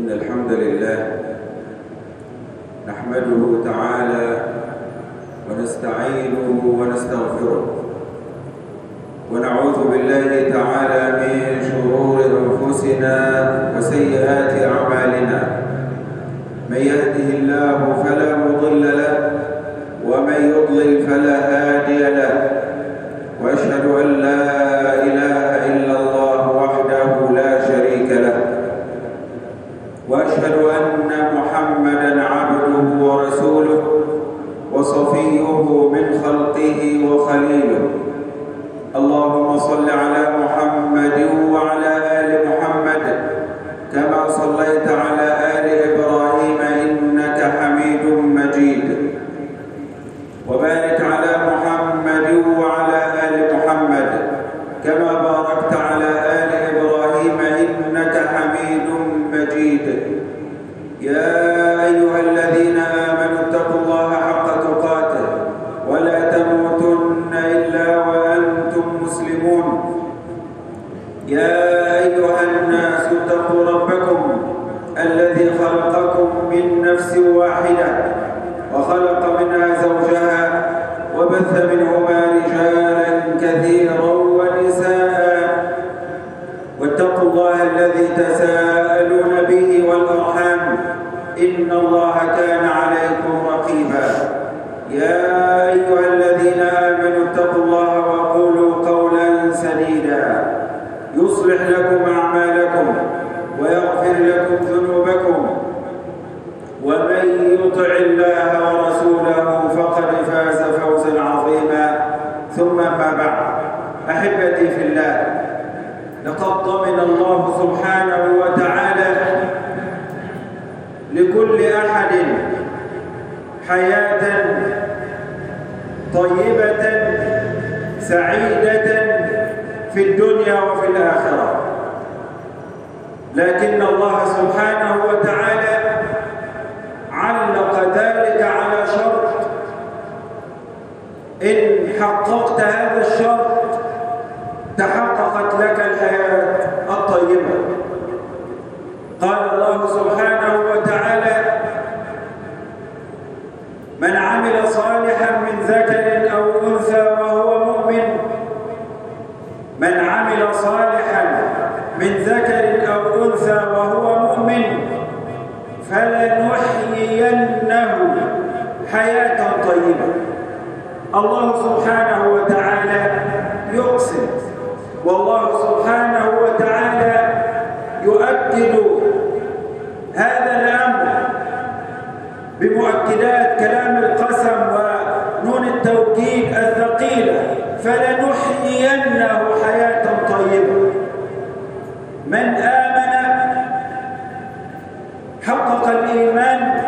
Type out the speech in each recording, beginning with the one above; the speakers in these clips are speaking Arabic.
إن الحمد لله نحمده تعالى ونستعينه ونستغفره ونعوذ بالله تعالى من شرور أنفسنا وسيئات أعمالنا. من يهده الله فلا مضل له ومن يضلل فلا هادي له، وأشهد أن لا إله إلا الله وحده لا شريك له، وأشهد أن محمدًا عبده ورسوله وصفيه من خلقه وخليله. اللهم صل على محمد وعلى آل محمد كما صليت على آل إبراهيم إنك حميد مجيد، وبارك على محمد وعلى آل محمد كما باركت على آل إبراهيم إنك حميد مجيد. يا أيها الذين آمنوا اتقوا الله حق تقاته ولا تموتن إلا وأنتم مسلمون. يا أيها الناس اتقوا ربكم الذي خلقكم من نفس واحدة وخلق منها زوجها وبث منهما رجالا كثيرا ونساء، واتقوا الله الذي تساءلون به والأرحام إن الله كان عليكم رقيبا. يا أيها الذين آمنوا اتقوا الله وقولوا قولا سديدا يصلح لكم أعمالكم ويغفر لكم ذنوبكم، ومن يطع الله ورسوله فقد فاز فوزا عظيما. ثم ما بعد، أحبتي في الله، لقد ضمن الله سبحانه وتعالى لكل أحد حياة طيبة سعيدة في الدنيا وفي الآخرة، لكن الله سبحانه وتعالى علق ذلك على شرط: إن حققت هذا الشرط تحققت لك الحياة الطيبة. قال الله سبحانه وتعالى: من عمل صالحا من ذكر أو أنثى وهو مؤمن، من عمل صالحا من ذكر أو أنثى وهو مؤمن فلنحيينه حياة طيبة. الله سبحانه وتعالى يقسم، والله سبحانه وتعالى يؤكد هذا الأمر بمؤكدات كلام القسم ونون التوكيد الثقيلة: فلنحيينه حياة طيبة. من آمن حقق الإيمان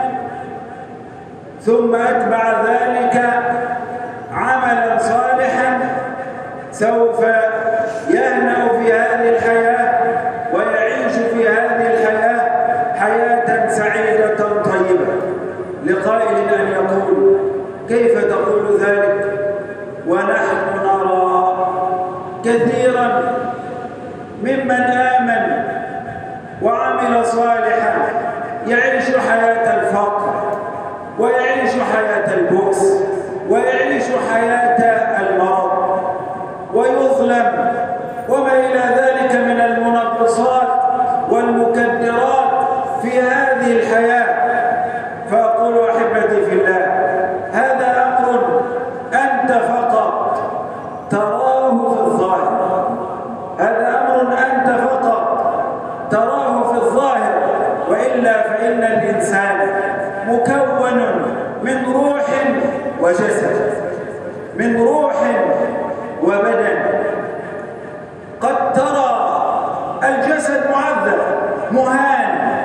ثم أتبع ذلك عملا صالحا سوف يهنأ في هذه الحياة ويعيش في هذه الحياة حياة سعيدة طيبة. لقائل أن يقول: كيف تقول ذلك ونحن نرى كثيرا ممن آمن وعمل صالحا يعيش حياة الفقر ويعيش حياة البؤس ويعيش حياة المرض ويظلم وما إلى ذلك من المنغصات والمكدرات في هذه الحياة. فأقول أحبتي في الله: هذا أمر أنت فقط تراه في الظاهر، هذا أمر أنت فقط تراه في الظاهر، وإلا فإن الإنسان مكون من روح وجسد، من روح وبدن. قد ترى الجسد معذب مهان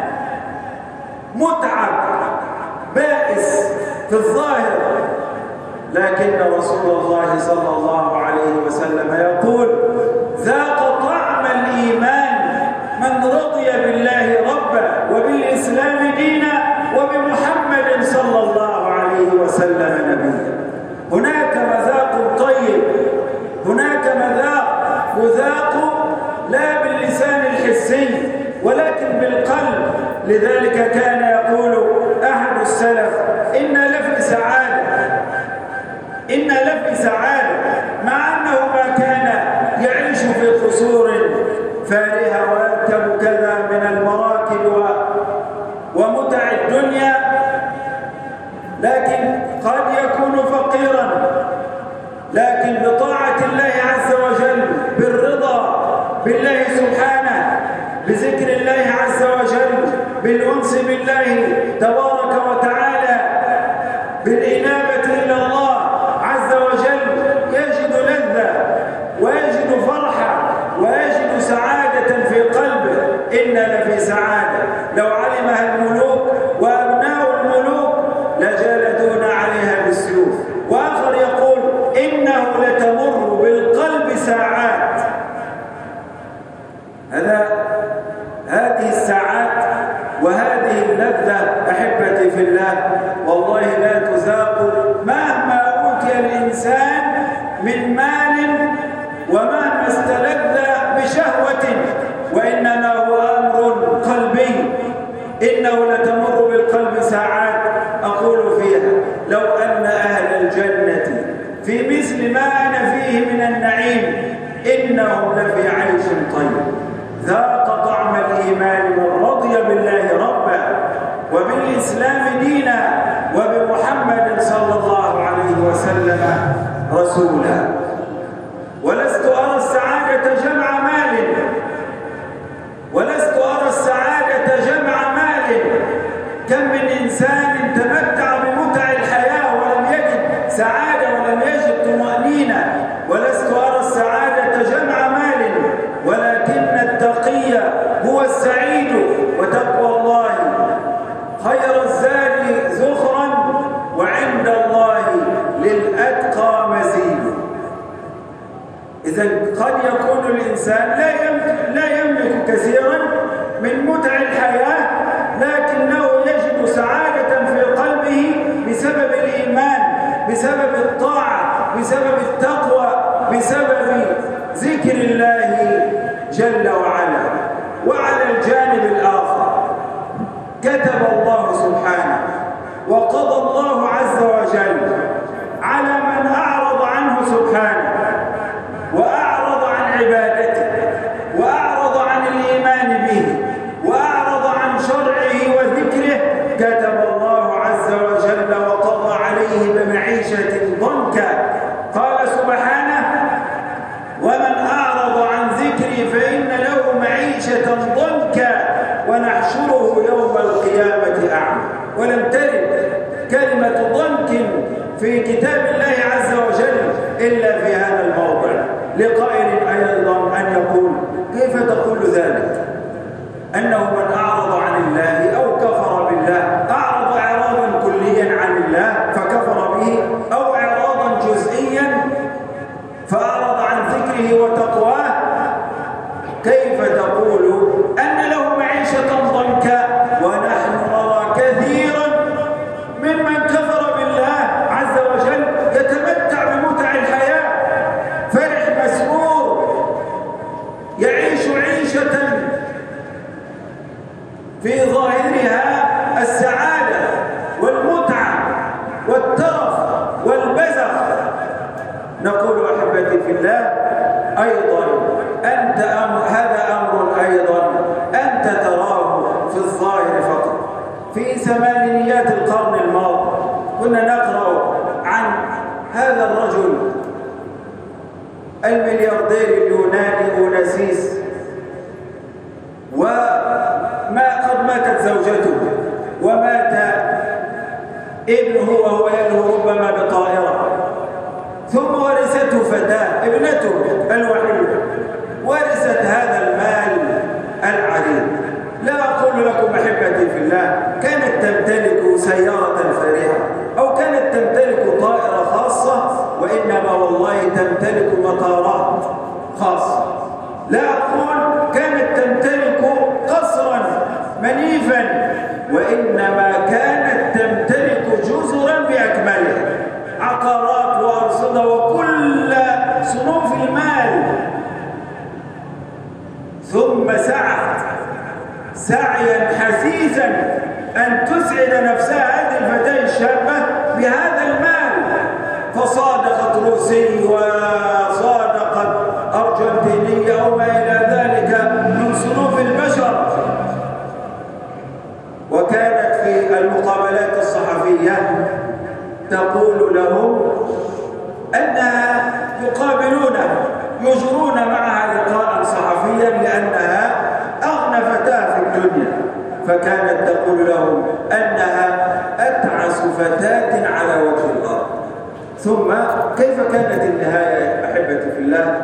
متعب بائس في الظاهر، لكن رسول الله صلى الله عليه وسلم يقول: ذاق طعم الإيمان من رضي بالله ربا وبالإسلام دينا وبمحمد صلى الله عليه وسلم نبيا. هناك مذاق طيب، هناك مذاق لا باللسان الحسي ولكن بالقلب لذلك كان يقول أحد السلف: إنا لفي سعادة، إنا لفي سعادة، مع أنه ما كان يعيش في قصور فارهة ويركب كذا من المراكب ومتع الدنيا، لكن قد يكون فقيرا، لكن بطاعة الله عز وجل، بالرضا بالله سبحانه، بذكر الله عز وجل، بالأنس بالله تبارك وتعالى، بالإنابة إلى الله عز وجل، يجد لذة ويجد فرحة ويجد سعادة في قلبه. إنا لفي سعادة لو علمها الملوك وأبناء الملوك لجالدون عليها بالسيوف. وآخر يقول: إنه لتمر بالقلب ساعات. هذه الساعات وهذه اللذة أحبتي في الله والله لا تذاق مهما أوتي الإنسان من مال ومهما استلذ بشهوة، وإنما هو أمر قلبي. إنه لتمر بالقلب ساعات أقول فيها: لو أن أهل الجنة في مثل ما أنا فيه من النعيم إنهم لفي عيش طيب. ذاق طعم الإيمان من رضي بالله ربا وبالإسلام دينا وبمحمد صلى الله عليه وسلم رسولا. ولست أرى السعادة جمع مال، ولست أرى السعادة جمع مال. كم من إنسان تمتع بمتع الحياة ولم يجد سعادة ولم يجد طمأنينة. ولست أرى السعادة جمع مال، ولكن التقي هو السعيد، وتقوى الله خير الزاد زخرا، وعند الله للأتقى مزيد. إذا قد يكون الإنسان لا يملك كثيرا من متع الحياة، لكنه يجد سعادة في قلبه بسبب الإيمان، بسبب الطاعة، بسبب التقوى، بسبب ذكر الله جل وعلا. وعلى الجانب الآخر كتب الله سبحانه وقضى الله عز وجل على من أعرض عنه سبحانه وأعرض عن عبادته وأعرض عن الإيمان به وأعرض عن شرعه وذكره، كتب الله عز وجل وقضى عليه بمعيشة ضنكا. قال سبحانه: ومن أعرض عن ذكري فإن له معيشة ضنكا ونحشره يوم القيامة أعمى. ولم ترد كلمة ضنك في كتاب الله عز وجل إلا في هذا الموضع. لقائل أيضا أن يقول: كيف تقول ذلك؟ أنه من أعرض عن الله أو كفر بالله، أعرض إعراضا كليا عن الله فكفر به، أو إعراضا جزئيا فأعرض عن ذكره وتقواه. كيف تقول أن له معيشة ضنكا ونحن نرى كثيرا ممن كفر بالله عز وجل يتمتع بمتع الحياة، فرح مسرور، يعيش عيشة في ظاهرها السعادة والمتعة والترف والبزخ. نقول أحبتي في الله أيضا هذا أمر أيضا أنت تراه في الظاهر فقط. في ثمانينيات القرن الماضي كنا نقرأ عن هذا الرجل الملياردير اليوناني أوناسيس، قد ماتت زوجته ومات ابنه وهو يلهو ربما بطائرة، ثم ورثته فتاة ابنته الوحيدة، ورثت هذا المال العديد. لا أقول لكم أحبتي في الله كانت تمتلك سيارة فارهة أو كانت تمتلك طائرة خاصة، وإنما والله تمتلك مطارات خاصة. لا أقول كانت تمتلك قصرا منيفا، وإنما كانت تمتلك جزرا بأكملها، عقارات وأرصدة وكل صنوف المال. ثم سعت سعيا حثيثا عزيزا أن تسعد نفسها هذه الفتاة الشابة بهذا المال، فصادقت روسي وصادقت أرجنتينية أو ما إلى ذلك من صنوف البشر. وكانت في المقابلات الصحفية تقول لهم أنها يقابلونها يجرون معها لقاء صحفيا لأنها أغنى فتاة في الدنيا، فكانت تقول لهم أنها أتعس فتاة على وجه الأرض. ثم كيف كانت النهاية أحبتي في الله؟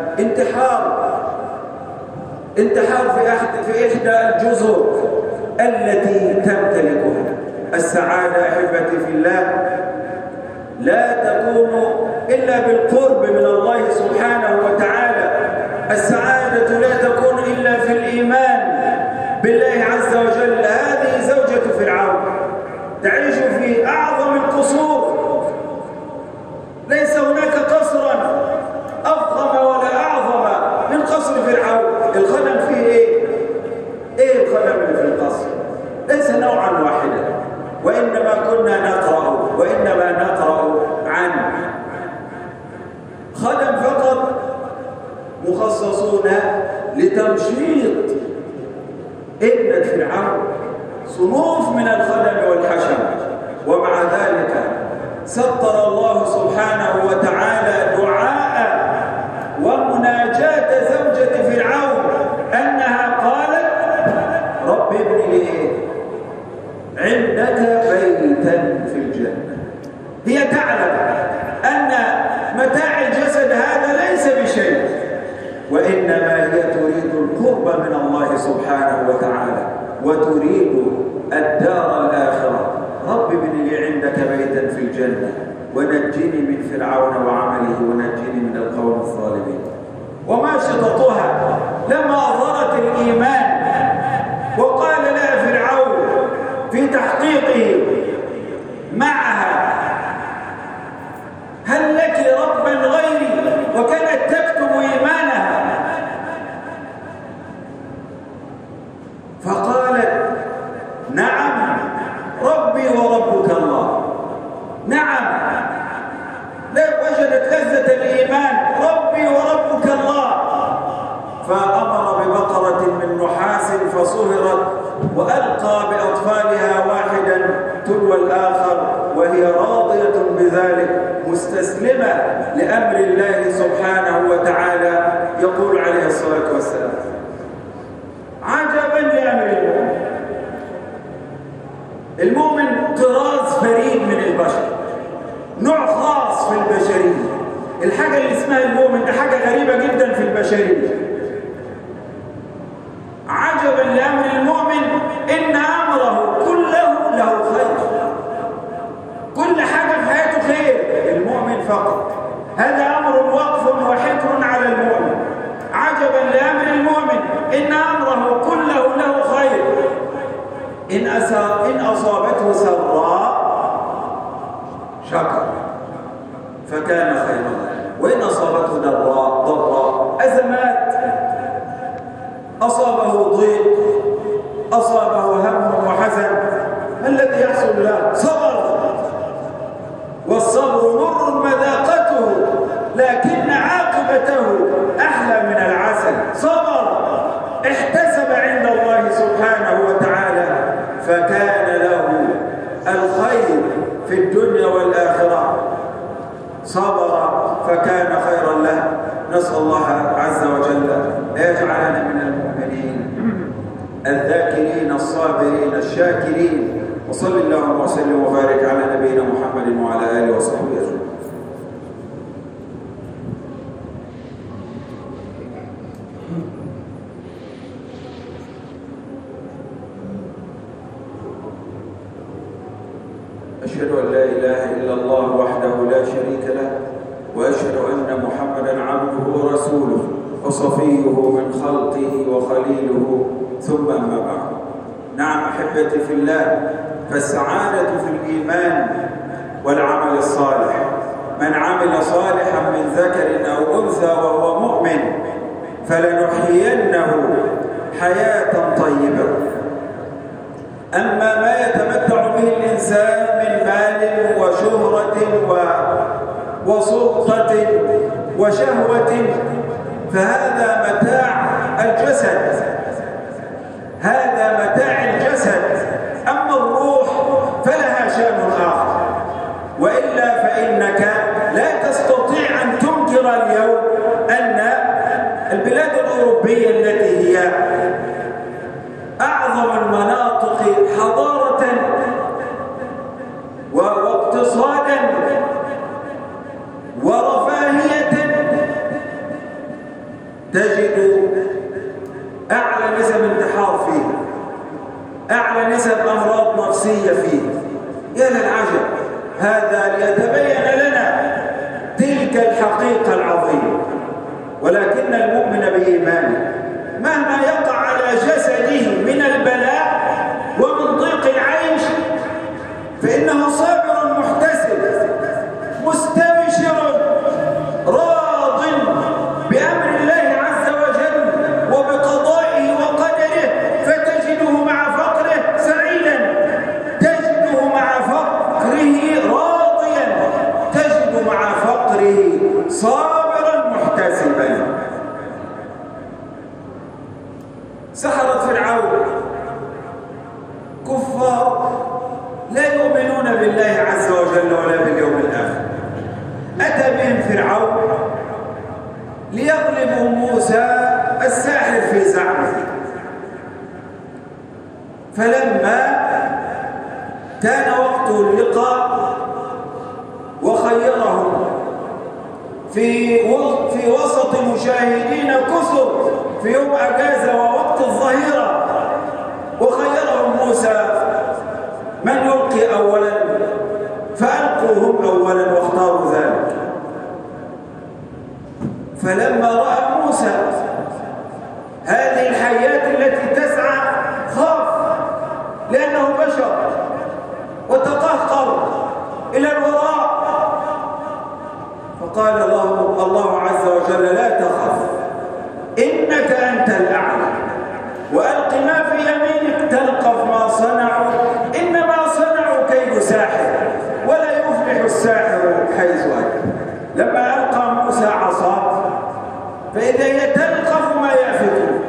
انتحار في إحدى الجزر التي تمتلكها. السعادة أحبتي في الله لا تكون إلا بالقرب من الله سبحانه وتعالى. السعادة لا تكون إلا في الإيمان بالله عز وجل. هذه زوجة فرعون تعيش في أعظم القصور، ليس هناك قصرا أفخم ولا أعظم من قصر فرعون. الخدم فيه إيه الخدم اللي في القصر؟ ليس نوعا واحدا، وإنما كنا نقرأ عنه خدم فقط مخصصون لتمشيط ابنة فرعون، صنوف من الخدم والحشم. ومع ذلك سطر الله سبحانه وتعالى دعاء ومناجاة زوجة فرعون أنها قالت رب ابن لي عندك بيتا في الجنة. هي تعلم أن متاع الجسد هذا ليس بشيء، وإنما هي تريد القرب من الله سبحانه وتعالى وتريد الدار الآخرة. رب ابن لي عندك بيتا في الجنة ونجني من فرعون وعمله ونجني من القوم الظالمين. وما شططها لما أظهرت الإيمان وقال لها فرعون في تحقيقه معها هل لك ربا غيري، وكانت تكتب إيمانها، فقالت نعم ربي وربك الله. نعم، لا وجدت لذة الإيمان، ربي وربك الله. فأمر ببقرة من نحاس فصهرت وألقى بأطفالها واحدا تلو الآخر وهي راضية بذلك مستسلمة لأمر الله سبحانه وتعالى. يقول عليه الصلاة والسلام عجبا لأمر المؤمن. المؤمن طراز فريد من البشر، نوع خاص في البشرية. الحاجة اللي اسمها المؤمن ده حاجة غريبة جدا في البشرية. عجبا لأمر المؤمن إن أمره كله له خير، كل حاجة في حياته خير. المؤمن فقط، هذا أمر وقف وحكر على المؤمن. عجبا لأمر المؤمن إن أمره كله له خير، إن أصابته سراء شكر فكان خيرا له، وإن أصابته ضراء أزمات، أصابه ضيق، أصابه هم وحزن، ما الذي يحصل له؟ صبر، والصبر مر مذاقته لكن عاقبته أحلى من العسل. صبر، احتسب عند الله سبحانه وتعالى فكان له الخير في الدنيا والآخرة. صبر فكان خيرا له. نسأل الله عز وجل يجعلنا من المؤمنين الذاكرين الصابرين الشاكرين. وصل اللهم وسلم وبارك على نبينا محمد وعلى آله وصحبه أجمعين. أشهد أن لا إله إلا الله وحده لا شريك له، وأشهد أن محمدًا عبده ورسوله وصفيه من خلقه وخليله، ثم أما بعد. نعم أحبتي في الله، فالسعادة في الإيمان والعمل الصالح. من عمل صالحا من ذكر أو أنثى وهو مؤمن فلنحيينه حياة طيبة. أما ما يتمتع به الإنسان من مال وشهرة وسلطة وشهوة فهذا متاع الجسد، هذا متاع الجسد. أما الروح فلها شأن آخر، وإلا فإنك لا تستطيع أن تنكر اليوم أن البلاد الأوروبية التي هي أعظم المناطق حضارة واقتصادا ورفاهية تجد أعلى نسب انتحار فيه، أعلى نسب أمراض نفسية فيه. يا للعجب، هذا ليتبين لنا تلك الحقيقة العظيمة. ولكن المؤمن بإيمانه مهما يقع على جسده من البلاء ومن ضيق العيش فإنه صابر محتسب مستبشر راض بأمر الله عز وجل وبقضائه وقدره، فتجده مع فقره سعيدا، تجده مع فقره راضيا، تجد مع فقره صابرا محتسبا. سحرة فرعون كفار لا يؤمنون بالله عز وجل ولا باليوم الآخر. أتى بهم فرعون ليغلبوا موسى الساحر في زعمه، فلما كان وقت اللقاء وخيرهم في وسط مشاهدين كثر في يوم أجازة ووقت الظهيرة، وخيرهم موسى من يلقي أولا فألقوا هم أولا واختاروا ذلك. فلما رأى موسى هذه الحياة التي تسعى خاف، لأنه بشر وتقهقر إلى الوراء، فقال الله عز وجل لا تخف إنك أنت الأعلى وألق ما في يمينك تلقف ما صنعوا إنما صنعوا كيد ساحر ولا يفلح الساحر حيث أتى. لما ألقى موسى عصاه فإذا هي تلقف ما يأفكون.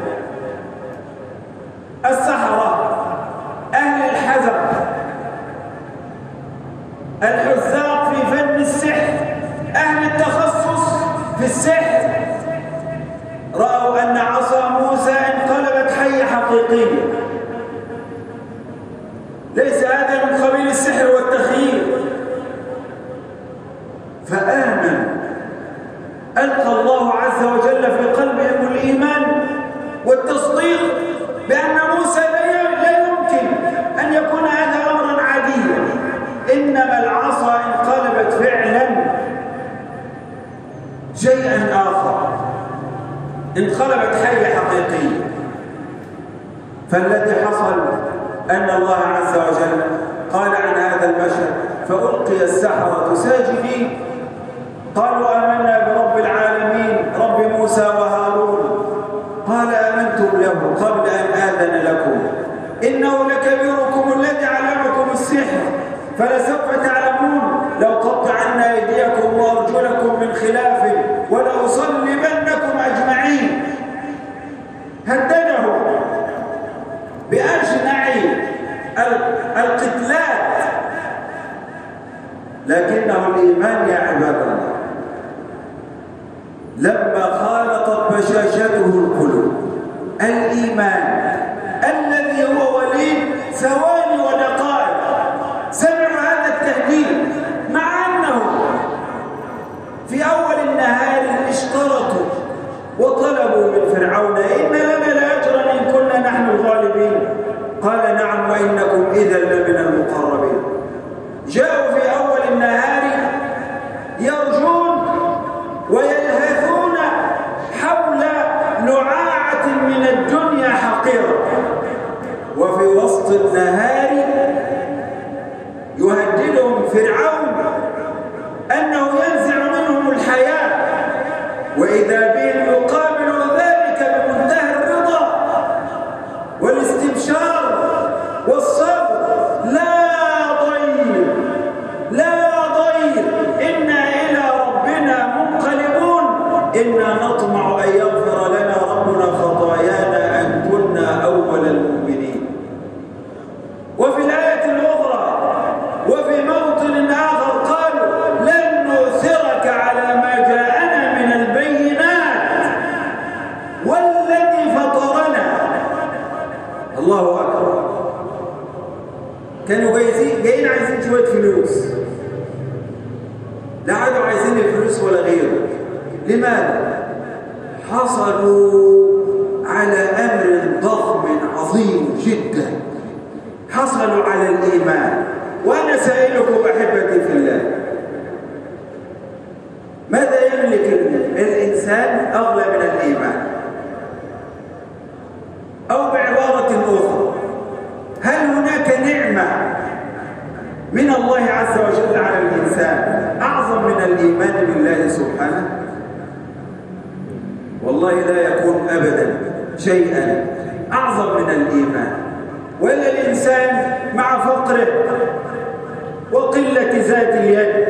السحرة أهل الحذر الحذاق في فن السحر، أهل التخصص في السحر، رأوا أن عصا موسى انقلبت حية حقيقية، ليس هذا من قبيل السحر والتخييل، فآمن. ألقى الله عز وجل في قلبهم الإيمان والتصديق بأن موسى لا يمكن أن يكون هذا أمرا عاديا، إنما العصا انقلبت فعلا شيئا آخر، انقلبت حية حقيقية. فالذي حصل أن الله عز وجل قال عن هذا المشهد فألقي السحرة ساجدين قالوا آمنا برب العالمين رب موسى وهارون. قال آمنتم له قبل أن آذن لكم إنه لكبيركم الذي علمكم السحر فلسوف تعلمون لأقطعن أيديكم وأرجلكم من خلاف ولأصلبنكم أجمعين. هدده بأجنع القتلات، لكنه الإيمان يا عباد الله لما خالطت بشاشته القلوب، الإيمان الذي هو وليد ثواني ودقائق، سمعوا هذا التهديد مع أنه في أول النهار اشترطوا وطلبوا من فرعون إن لنا لأجرا إن كنا نحن الغالبين. قال نعم وإنكم إذا لمن المقربين. جاءوا في أول النهار يرجون ويلهثون حول لعاعة من الدنيا حقيرة، وفي وسط النهار يهددهم فرعون أنه ينزع منهم الحياة، وإذا بهم يقابل ذلك بمنتهى الرضا والاستبشار والصبر كانوا جايين عايزين شوية فلوس، لا عادوا عايزين الفلوس ولا غيره. لماذا؟ حصلوا على أمر ضخم عظيم جدا، حصلوا على الإيمان. وأنا سائلكم أحبتي في الله، ماذا يملك الإنسان أغلى من الإيمان؟ أو بعبارة أخرى، هل هناك نعمة من الله عز وجل على الإنسان أعظم من الإيمان بالله سبحانه؟ والله لا يكون أبدا شيئا أعظم من الإيمان. ولا الإنسان مع فقره وقلة ذات اليد،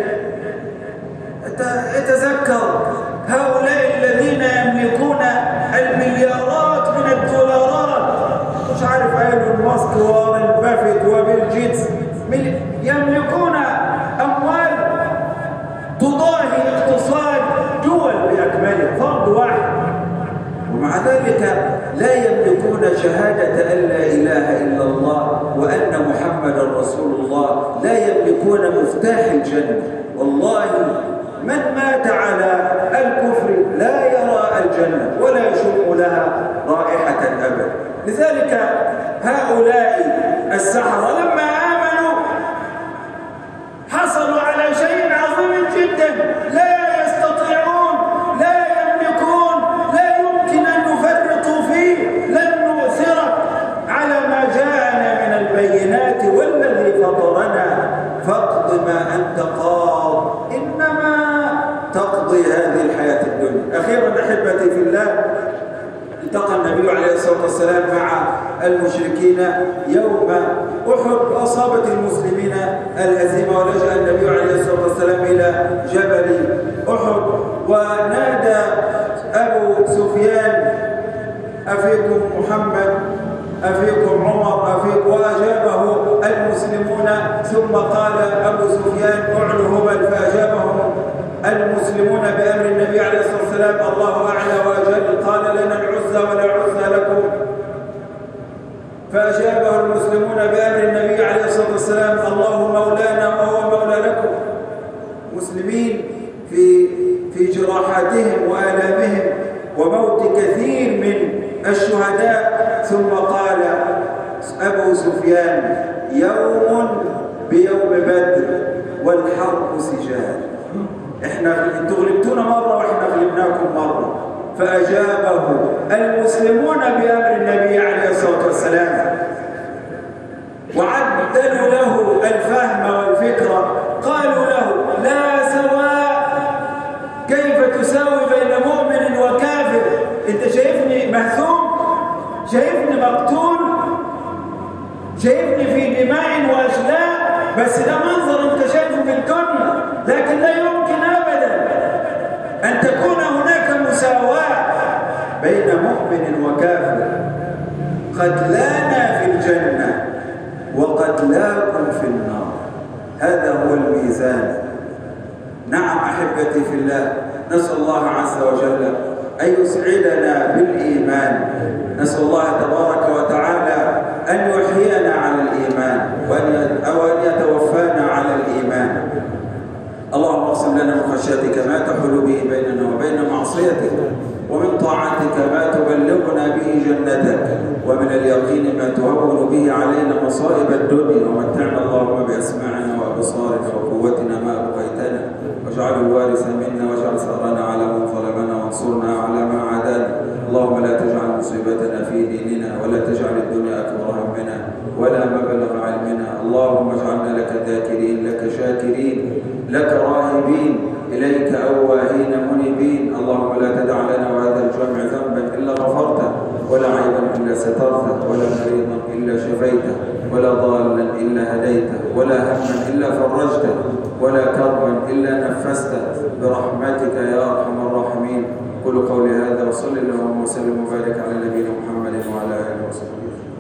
يتذكر هؤلاء الذين يملكون المليارات من الدولارات، مش عارف ايلون ماسك وارن بافيت وبيل جيتس، يملكون اموال تضاهي اقتصاد دول باكملها، فرد واحد، ومع ذلك لا يملكون شهادة أن لا إله إلا الله وأن محمدا رسول الله، لا يملكون مفتاح الجنة. والله من مات على الكفر لا يرى الجنة ولا يشم لها رائحة أبدا. لذلك هؤلاء السحرة لما آمنوا حصلوا على شيء عظيم جدا لا يستطيعون، لا يملكون، لا يمكن أن يفرطوا فيه. لن نؤثرك على ما جاءنا من البينات، والذي فطرنا فاقض ما أنت قاض، إنما تقضي هذه الحياة الدنيا. أخيرا أحبتي في الله، التقى النبي عليه الصلاة والسلام مع المشركين يوم أحد، وأصابت المسلمين الهزيمة، ولجأ النبي عليه الصلاة والسلام إلى جبل أحد، ونادى أبو سفيان أفيكم محمد، أفيكم عمر، أفيكم، وأجابه المسلمون. ثم قال أبو سفيان أعلو هبل، فأجابهم المسلمون بأمر النبي عليه الصلاة والسلام الله أعلى وأجل. قال لنا العزى ولا عزى لكم، فأجابه المسلمون بأمر النبي عليه الصلاة والسلام الله مولانا وهو مولى لكم. مسلمين في جراحاتهم وآلامهم وموت كثير من الشهداء. ثم قال أبو سفيان يوم بيوم بدر والحرب سجال، انتوا غلبتونا مرة واحنا غلبناكم مرة. فأجابه المسلمون بأمر النبي عليه الصلاة والسلام، وعدلوا له الفهم والفكرة. قالوا له لا سواء، كيف تساوي بين مؤمن وكافر؟ انت شايفني مهزوم، شايفني مقتول، شايفني في دماء وأجلاء، بس ده منظر انت شايفه في الدنيا، لكن لا يمكن أبدا أن تكون هناك مساواة بين مؤمن وكافر. قتلانا في الجنة وقتلاكم في النار، هذا هو الميزان. نعم أحبتي في الله، نسأل الله عز وجل أن يسعدنا بالإيمان، نسأل الله تبارك وتعالى أن يحيينا على الإيمان وأن يتوفانا على الإيمان. اللهم اقسم لنا من خشيتك ما تحول به بيننا وبين معصيتك، ومن طاعتك ما تبلغنا به جنتك، ومن اليقين ما تهون به علينا مصائب الدنيا، ومتعنا اللهم بأسماعنا وأبصارنا وقوتنا ما أبقيتنا، واجعله الوارث منا، واجعل ثأرنا على من ظلمنا، وانصرنا على ما عادانا. اللهم لا تجعل مصيبتنا في ديننا، ولا تجعل الدنيا أكبر همنا ولا مبلغ علمنا. اللهم اجعلنا لك ذاكرين، لك شاكرين، لك راهبين، إليك أواهين منيبين. اللهم لا تدع لنا وهذا الجمع ذنبا إلا غفرته، ولا عيبا إلا سترته، ولا مريضا إلا شفيته، ولا ضالا إلا هديته، ولا هما إلا فرجته، ولا كربا إلا نفسته، برحمتك يا أرحم الراحمين. قل قولي هذا، وصل اللهم وسلم وبارك على نبينا محمد وعلى آله وصحبه.